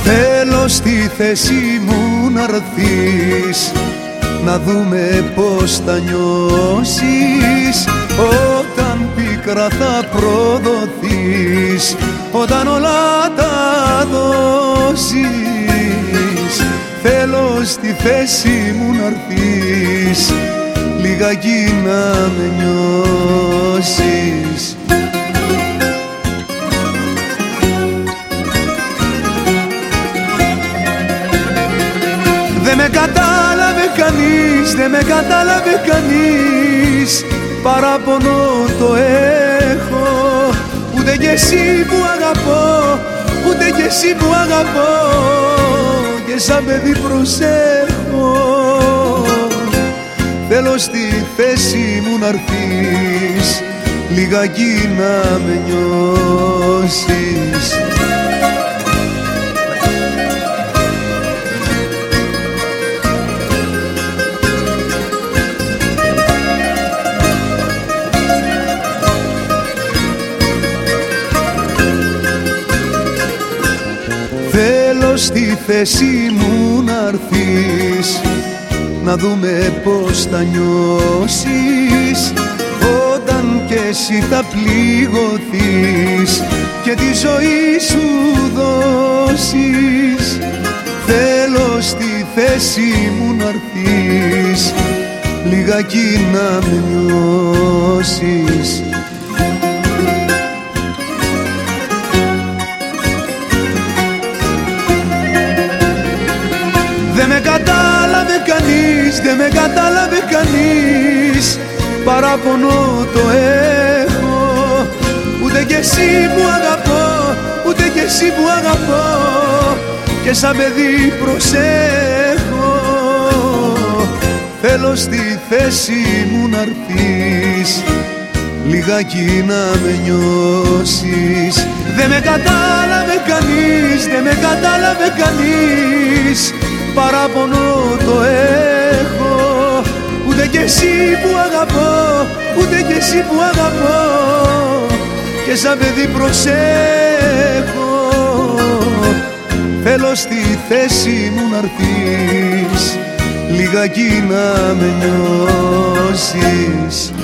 Θέλω στη θέση μου να'ρθείς, να δούμε πως θα νιώσεις όταν πίκρα θα προδοθείς, όταν όλα τα δώσεις. Θέλω στη θέση μου να'ρθείς, λιγάκι να με νιώσεις. Δεν με κατάλαβε κανείς, δεν με κατάλαβε κανείς, παράπονο το έχω, ούτε κι εσύ που αγαπώ, ούτε κι εσύ που αγαπώ, και σαν παιδί προσέχω. Θέλω στη θέση μου να'ρθείς, λιγάκι να με νιώσεις. Θέλω στη θέση μου να'ρθείς, να δούμε πως θα νιώσεις όταν κι εσύ θα πληγωθείς και τη ζωή σου δώσεις. Θέλω στη θέση μου να'ρθείς, λιγάκι να με νιώσεις. Δεν με κατάλαβε κανείς, δεν με κατάλαβε κανείς, παράπονο το έχω, ούτε κι εσύ που αγαπώ, ούτε κι εσύ που αγαπώ, και σαν παιδί προσέχω. Θέλω στη θέση μου να'ρθείς, λιγάκι να με νιώσεις. Δεν με κατάλαβε κανείς, δεν με κατάλαβε κανείς, παράπονο το έχω, ούτε κι εσύ που αγαπώ, ούτε κι εσύ που αγαπώ, και σαν παιδί προσέχω. Θέλω στη θέση μου να'ρθείς, λιγάκι να με νιώσεις.